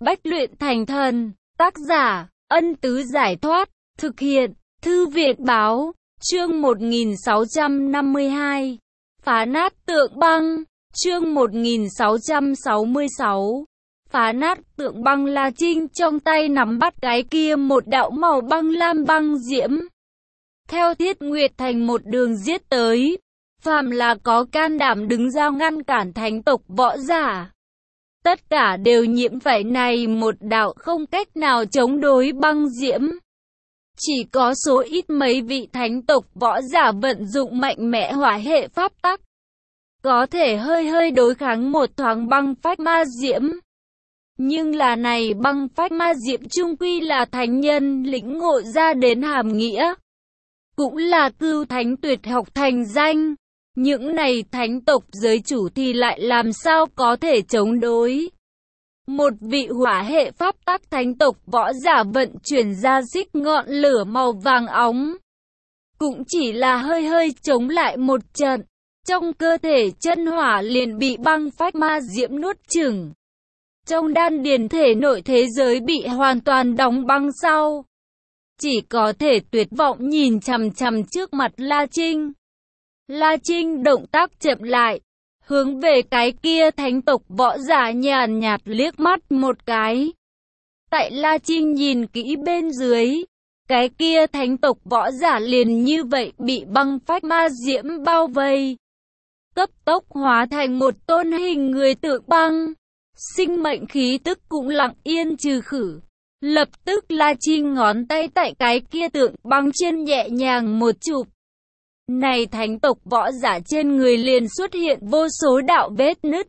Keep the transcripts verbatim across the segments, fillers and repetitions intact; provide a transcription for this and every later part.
Bách luyện thành thần. Tác giả, Ân Tứ Giải Thoát. Thực hiện, Thư viện Báo. Chương một nghìn sáu trăm năm mươi hai. Phá nát tượng băng. Chương một nghìn sáu trăm sáu mươi sáu. Phá nát tượng băng. La Trinh trong tay nắm bắt cái kia một đạo màu băng lam băng diễm. Theo Thiết Nguyệt Thành một đường giết tới. Phàm là có can đảm đứng ra ngăn cản thánh tộc võ giả, tất cả đều nhiễm phải này một đạo không cách nào chống đối băng diễm. Chỉ có số ít mấy vị thánh tộc võ giả vận dụng mạnh mẽ hỏa hệ pháp tắc, có thể hơi hơi đối kháng một thoáng băng phách ma diễm. Nhưng là này băng phách ma diễm chung quy là thánh nhân lĩnh ngộ ra đến hàm nghĩa, cũng là cưu thánh tuyệt học thành danh. Những này thánh tộc giới chủ thì lại làm sao có thể chống đối. Một vị hỏa hệ pháp tắc thánh tộc võ giả vận chuyển ra xích ngọn lửa màu vàng óng, cũng chỉ là hơi hơi chống lại một trận, trong cơ thể chân hỏa liền bị băng phách ma diễm nuốt chửng. Trong đan điền thể nội thế giới bị hoàn toàn đóng băng sau, chỉ có thể tuyệt vọng nhìn chằm chằm trước mặt La Trinh. La Trinh động tác chậm lại, hướng về cái kia thánh tộc võ giả nhàn nhạt liếc mắt một cái. Tại La Trinh nhìn kỹ bên dưới, cái kia thánh tộc võ giả liền như vậy bị băng phách ma diễm bao vây, cấp tốc hóa thành một tôn hình người tượng băng. Sinh mệnh khí tức cũng lặng yên trừ khử. Lập tức La Trinh ngón tay tại cái kia tượng băng trên nhẹ nhàng một chụp. Này thánh tộc võ giả trên người liền xuất hiện vô số đạo vết nứt,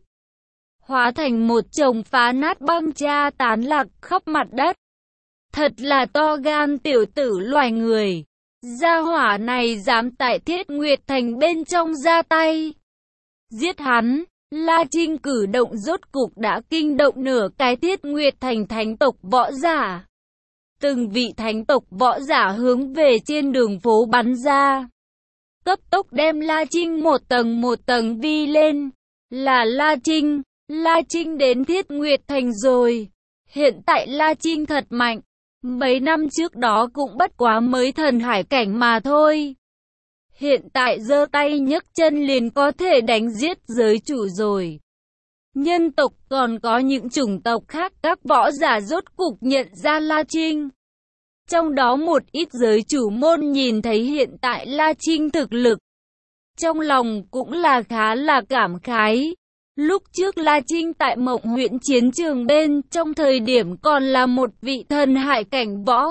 hóa thành một chồng phá nát băng cha tán lạc khắp mặt đất. Thật là to gan tiểu tử loài người. Gia hỏa này dám tại Thiết Nguyệt Thành bên trong ra tay giết hắn. La Trinh cử động rốt cục đã kinh động nửa cái Thiết Nguyệt Thành thánh tộc võ giả. Từng vị thánh tộc võ giả hướng về trên đường phố bắn ra, cấp tốc đem La Trinh một tầng một tầng vi lên. Là La Trinh, La Trinh đến Thiết Nguyệt Thành rồi. Hiện tại La Trinh thật mạnh, mấy năm trước đó cũng bất quá mới thần hải cảnh mà thôi. Hiện tại giơ tay nhấc chân liền có thể đánh giết giới chủ rồi. Nhân tộc còn có những chủng tộc khác, các võ giả rốt cục nhận ra La Trinh. Trong đó một ít giới chủ môn nhìn thấy hiện tại La Trinh thực lực, trong lòng cũng là khá là cảm khái. Lúc trước La Trinh tại Mộng huyện chiến trường bên trong thời điểm còn là một vị thần hải cảnh võ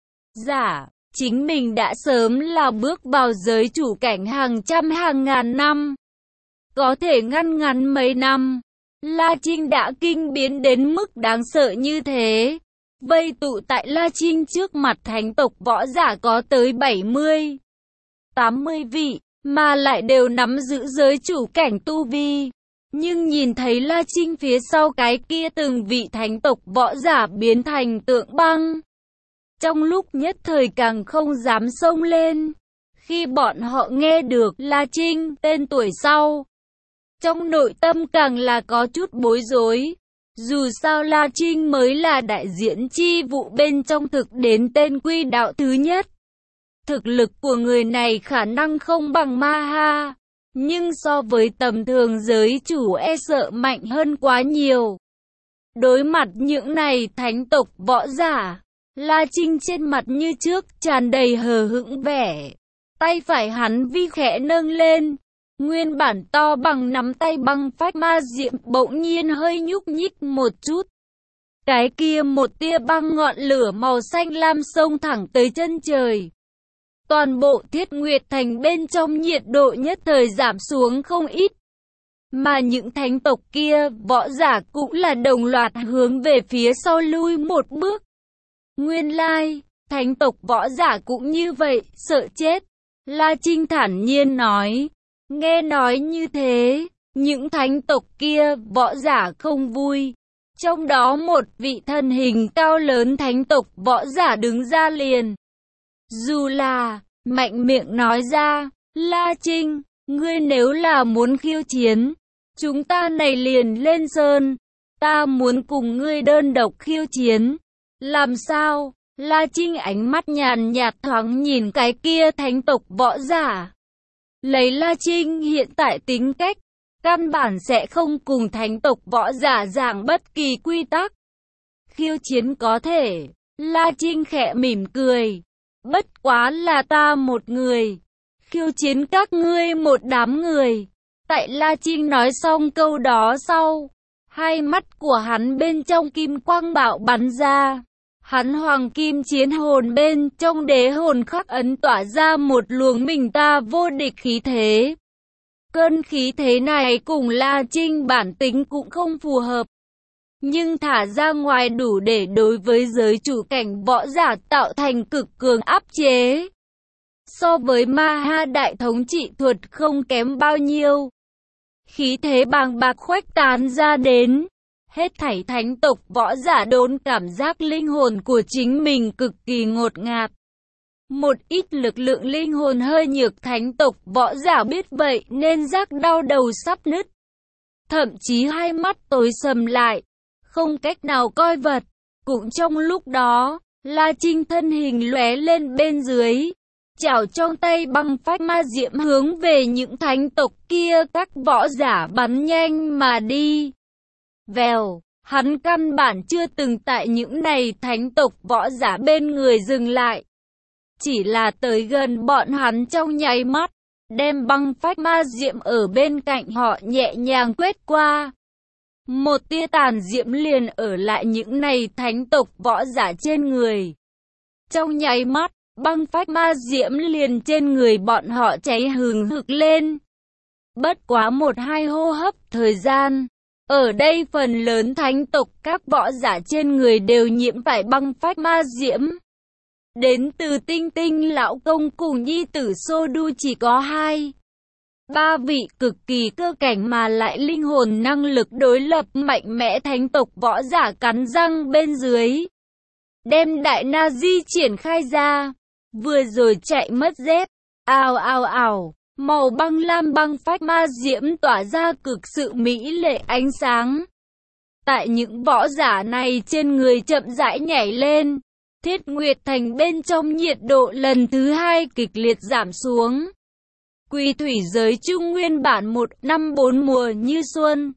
giả, chính mình đã sớm là bước vào giới chủ cảnh hàng trăm hàng ngàn năm. Có thể ngăn ngắn mấy năm, La Trinh đã kinh biến đến mức đáng sợ như thế. Vây tụ tại La Trinh trước mặt thánh tộc võ giả có tới bảy mươi, tám mươi vị, mà lại đều nắm giữ giới chủ cảnh tu vi. Nhưng nhìn thấy La Trinh phía sau cái kia từng vị thánh tộc võ giả biến thành tượng băng, trong lúc nhất thời càng không dám xông lên. Khi bọn họ nghe được La Trinh tên tuổi sau, trong nội tâm càng là có chút bối rối. Dù sao La Trinh mới là đại diện chi vụ bên trong thực đến tên quy đạo thứ nhất. Thực lực của người này khả năng không bằng Ma Ha, nhưng so với tầm thường giới chủ e sợ mạnh hơn quá nhiều. Đối mặt những này thánh tộc võ giả, La Trinh trên mặt như trước tràn đầy hờ hững vẻ. Tay phải hắn vi khẽ nâng lên, nguyên bản to bằng nắm tay băng phách ma diệm bỗng nhiên hơi nhúc nhích một chút. Cái kia một tia băng ngọn lửa màu xanh lam xông thẳng tới chân trời. Toàn bộ Thiết Nguyệt Thành bên trong nhiệt độ nhất thời giảm xuống không ít. Mà những thánh tộc kia, võ giả cũng là đồng loạt hướng về phía sau lui một bước. Nguyên lai, thánh tộc võ giả cũng như vậy, sợ chết. La Trinh thản nhiên nói. Nghe nói như thế, những thánh tộc kia, võ giả không vui. Trong đó một vị thân hình cao lớn thánh tộc võ giả đứng ra liền. Dù là, mạnh miệng nói ra, La Trinh, ngươi nếu là muốn khiêu chiến, chúng ta này liền lên sơn. ta muốn cùng ngươi đơn độc khiêu chiến. Làm sao? La Trinh ánh mắt nhàn nhạt thoáng nhìn cái kia thánh tộc võ giả. Lấy La Trinh hiện tại tính cách, căn bản sẽ không cùng thánh tộc võ giả giảng bất kỳ quy tắc. Khiêu chiến có thể, La Trinh khẽ mỉm cười. Bất quá là ta một người, khiêu chiến các ngươi một đám người. Tại La Trinh nói xong câu đó sau, hai mắt của hắn bên trong kim quang bạo bắn ra. Hắn hoàng kim chiến hồn bên trong đế hồn khắc ấn tỏa ra một luồng mình ta vô địch khí thế. Cơn khí thế này cùng La Trinh bản tính cũng không phù hợp, nhưng thả ra ngoài đủ để đối với giới chủ cảnh võ giả tạo thành cực cường áp chế. So với Ma Ha đại thống trị thuật không kém bao nhiêu. Khí thế bàng bạc khuếch tán ra đến. Hết thảy thánh tộc võ giả đốn cảm giác linh hồn của chính mình cực kỳ ngột ngạt. Một ít lực lượng linh hồn hơi nhược thánh tộc võ giả biết vậy nên giác đau đầu sắp nứt. Thậm chí hai mắt tối sầm lại, không cách nào coi vật. Cũng trong lúc đó, La Trinh thân hình lóe lên bên dưới, chảo trong tay băng phách ma diệm hướng về những thánh tộc kia các võ giả bắn nhanh mà đi. Vèo, hắn căn bản chưa từng tại những này thánh tộc võ giả bên người dừng lại. Chỉ là tới gần bọn hắn trong nháy mắt, đem băng phách ma diệm ở bên cạnh họ nhẹ nhàng quét qua. Một tia tàn diệm liền ở lại những này thánh tộc võ giả trên người. Trong nháy mắt, băng phách ma diễm liền trên người bọn họ cháy hừng hực lên. Bất quá một hai hô hấp thời gian, ở đây phần lớn thánh tộc các võ giả trên người đều nhiễm phải băng phách ma diễm. Đến từ Tinh Tinh lão công cùng nhi tử Sô Đu chỉ có hai. Ba vị cực kỳ cơ cảnh mà lại linh hồn năng lực đối lập mạnh mẽ thánh tộc võ giả cắn răng bên dưới. Đem đại na di triển khai ra. Vừa rồi chạy mất dép. Ào ào ào. Màu băng lam băng phách ma diễm tỏa ra cực sự mỹ lệ ánh sáng. Tại những võ giả này trên người chậm rãi nhảy lên. Thiết Nguyệt Thành bên trong nhiệt độ lần thứ hai kịch liệt giảm xuống. Quỷ thủy giới chung nguyên bản một năm bốn mùa như xuân.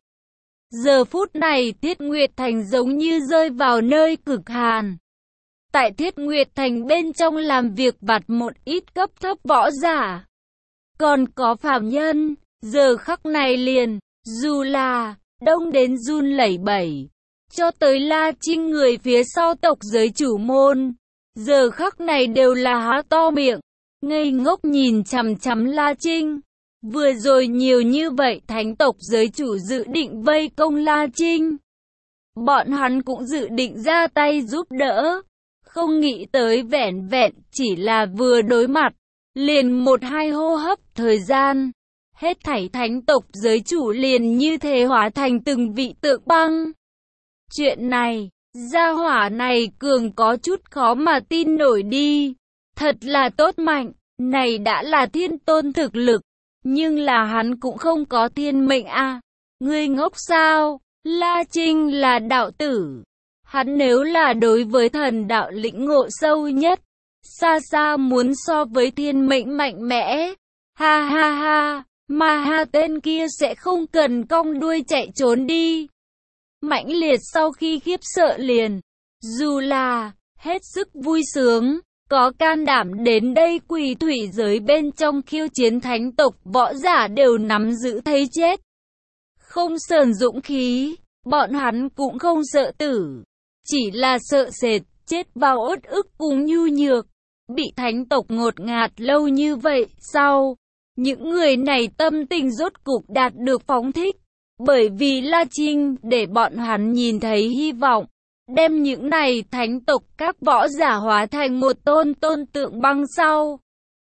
Giờ phút này Thiết Nguyệt Thành giống như rơi vào nơi cực hàn. Tại Thiết Nguyệt Thành bên trong làm việc vặt một ít cấp thấp võ giả. Còn có phàm nhân, giờ khắc này liền, dù là đông đến run lẩy bẩy, cho tới La Trinh người phía sau tộc giới chủ môn, giờ khắc này đều là há to miệng, ngây ngốc nhìn chằm chằm La Trinh. Vừa rồi nhiều như vậy thánh tộc giới chủ dự định vây công La Trinh. Bọn hắn cũng dự định ra tay giúp đỡ. Không nghĩ tới vẻn vẹn chỉ là vừa đối mặt. Liền một hai hô hấp thời gian. Hết thảy thánh tộc giới chủ liền như thế hóa thành từng vị tượng băng. Chuyện này, gia hỏa này cường có chút khó mà tin nổi đi. Thật là tốt mạnh, này đã là thiên tôn thực lực. Nhưng là hắn cũng không có thiên mệnh à. Ngươi ngốc sao? La Trinh là đạo tử. Hắn nếu là đối với thần đạo lĩnh ngộ sâu nhất, xa xa muốn so với thiên mệnh mạnh mẽ. Ha ha ha, mà ha tên kia sẽ không cần cong đuôi chạy trốn đi. Mãnh liệt sau khi khiếp sợ liền, dù là hết sức vui sướng, có can đảm đến đây quỷ thủy giới bên trong khiêu chiến thánh tộc võ giả đều nắm giữ thấy chết. Không sờn dũng khí, bọn hắn cũng không sợ tử, chỉ là sợ sệt, chết vào uất ức cùng nhu nhược. Bị thánh tộc ngột ngạt lâu như vậy, sau, những người này tâm tình rốt cục đạt được phóng thích. Bởi vì La Trinh để bọn hắn nhìn thấy hy vọng, đem những này thánh tộc các võ giả hóa thành một tôn tôn tượng băng sau.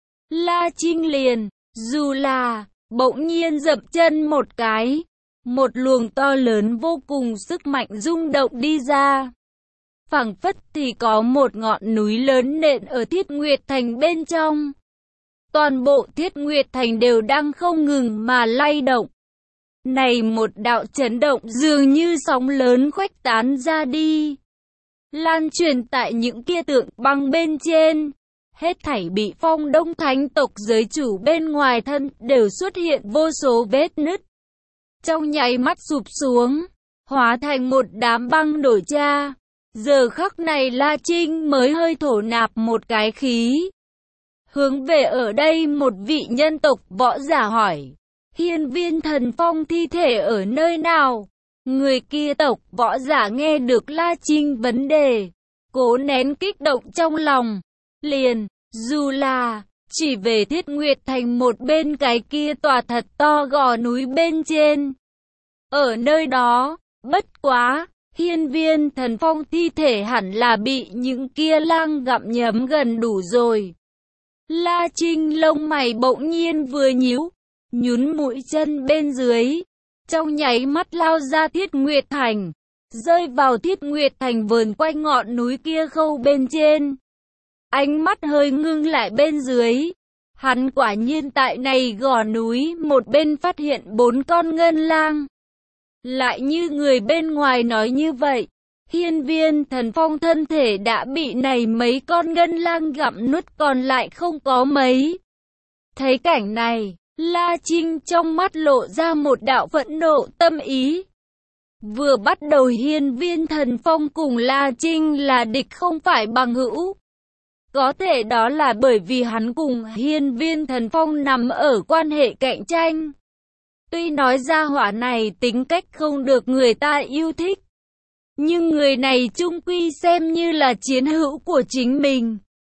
La Trinh liền, dù là, bỗng nhiên dậm chân một cái, một luồng to lớn vô cùng sức mạnh rung động đi ra. Phảng phất thì có một ngọn núi lớn nện ở Thiết Nguyệt Thành bên trong. Toàn bộ Thiết Nguyệt Thành đều đang không ngừng mà lay động. Này một đạo chấn động dường như sóng lớn khuếch tán ra đi, lan truyền tại những kia tượng băng bên trên. Hết thảy bị Phong Đông thánh tộc giới chủ bên ngoài thân đều xuất hiện vô số vết nứt. Trong nháy mắt sụp xuống, hóa thành một đám băng đổi cha. Giờ khắc này La Trinh mới hơi thổ nạp một cái khí. Hướng về ở đây một vị nhân tộc võ giả hỏi, Hiên Viên Thần Phong thi thể ở nơi nào? Người kia tộc võ giả nghe được La Trinh vấn đề, cố nén kích động trong lòng, liền, dù là, chỉ về Thiết Nguyệt Thành một bên cái kia tòa thật to gò núi bên trên. Ở nơi đó, bất quá, Hiên Viên Thần Phong thi thể hẳn là bị những kia lang gặm nhấm gần đủ rồi. La Trinh lông mày bỗng nhiên vừa nhíu, nhún mũi chân bên dưới, trong nháy mắt lao ra Thiết Nguyệt Thành, rơi vào Thiết Nguyệt Thành vờn quanh ngọn núi kia khâu bên trên. Ánh mắt hơi ngưng lại bên dưới, hắn quả nhiên tại này gò núi một bên phát hiện bốn con ngân lang. Lại như người bên ngoài nói như vậy, Hiên Viên Thần Phong thân thể đã bị này mấy con ngân lang gặm nuốt còn lại không có mấy. Thấy cảnh này, La Trinh trong mắt lộ ra một đạo phẫn nộ tâm ý. Vừa bắt đầu Hiên Viên Thần Phong cùng La Trinh là địch không phải bằng hữu. Có thể đó là bởi vì hắn cùng Hiên Viên Thần Phong nằm ở quan hệ cạnh tranh. Tuy nói ra hỏa này tính cách không được người ta yêu thích, nhưng người này chung quy xem như là chiến hữu của chính mình.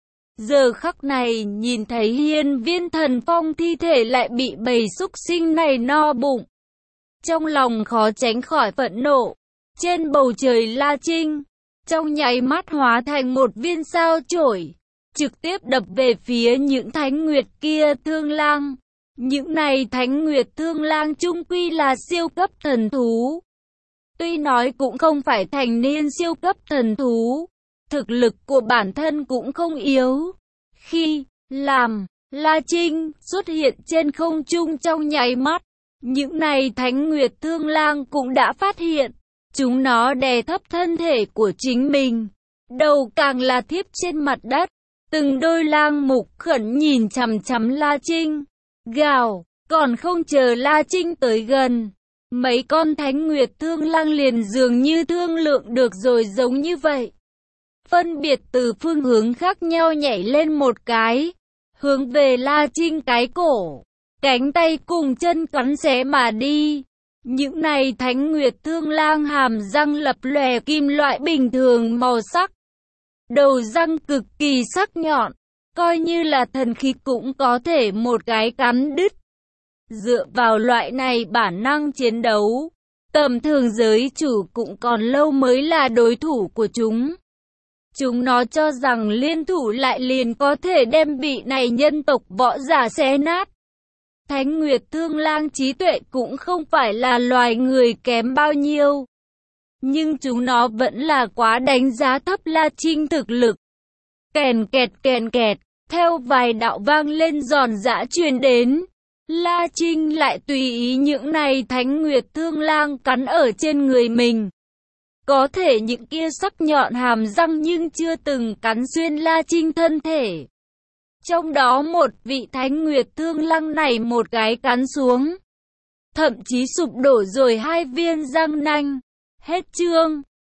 Giờ khắc này nhìn thấy Hiên Viên Thần Phong thi thể lại bị bầy súc sinh này no bụng, trong lòng khó tránh khỏi phẫn nộ. Trên bầu trời La Trinh, trong nháy mắt hóa thành một viên sao chổi, trực tiếp đập về phía những thánh nguyệt kia thương lang. Những này thánh nguyệt thương lang chung quy là siêu cấp thần thú. Tuy nói cũng không phải thành niên siêu cấp thần thú, thực lực của bản thân cũng không yếu. Khi làm La Trinh xuất hiện trên không trung trong nháy mắt, những này thánh nguyệt thương lang cũng đã phát hiện, chúng nó đè thấp thân thể của chính mình, đầu càng là thiếp trên mặt đất. Từng đôi lang mục khẩn nhìn chằm chằm La Trinh, gào, còn không chờ La Trinh tới gần. Mấy con thánh nguyệt thương lang liền dường như thương lượng được rồi giống như vậy. Phân biệt từ phương hướng khác nhau nhảy lên một cái, hướng về La Trinh cái cổ, cánh tay cùng chân cắn xé mà đi. Những này thánh nguyệt thương lang hàm răng lập lòe kim loại bình thường màu sắc. Đầu răng cực kỳ sắc nhọn, coi như là thần khí cũng có thể một cái cắn đứt. Dựa vào loại này bản năng chiến đấu, tầm thường giới chủ cũng còn lâu mới là đối thủ của chúng. Chúng nó cho rằng liên thủ lại liền có thể đem vị này nhân tộc võ giả xé nát. Thánh Nguyệt Thương Lang trí tuệ cũng không phải là loài người kém bao nhiêu, nhưng chúng nó vẫn là quá đánh giá thấp La Trinh thực lực. Kèn kẹt kèn kẹt, theo vài đạo vang lên giòn giã truyền đến, La Trinh lại tùy ý những này Thánh Nguyệt Thương Lang cắn ở trên người mình. Có thể những kia sắc nhọn hàm răng nhưng chưa từng cắn xuyên La Trinh thân thể. Trong đó một vị Thánh Nguyệt Thương Lang này một cái cắn xuống, thậm chí sụp đổ rồi hai viên răng nanh. Hết chương.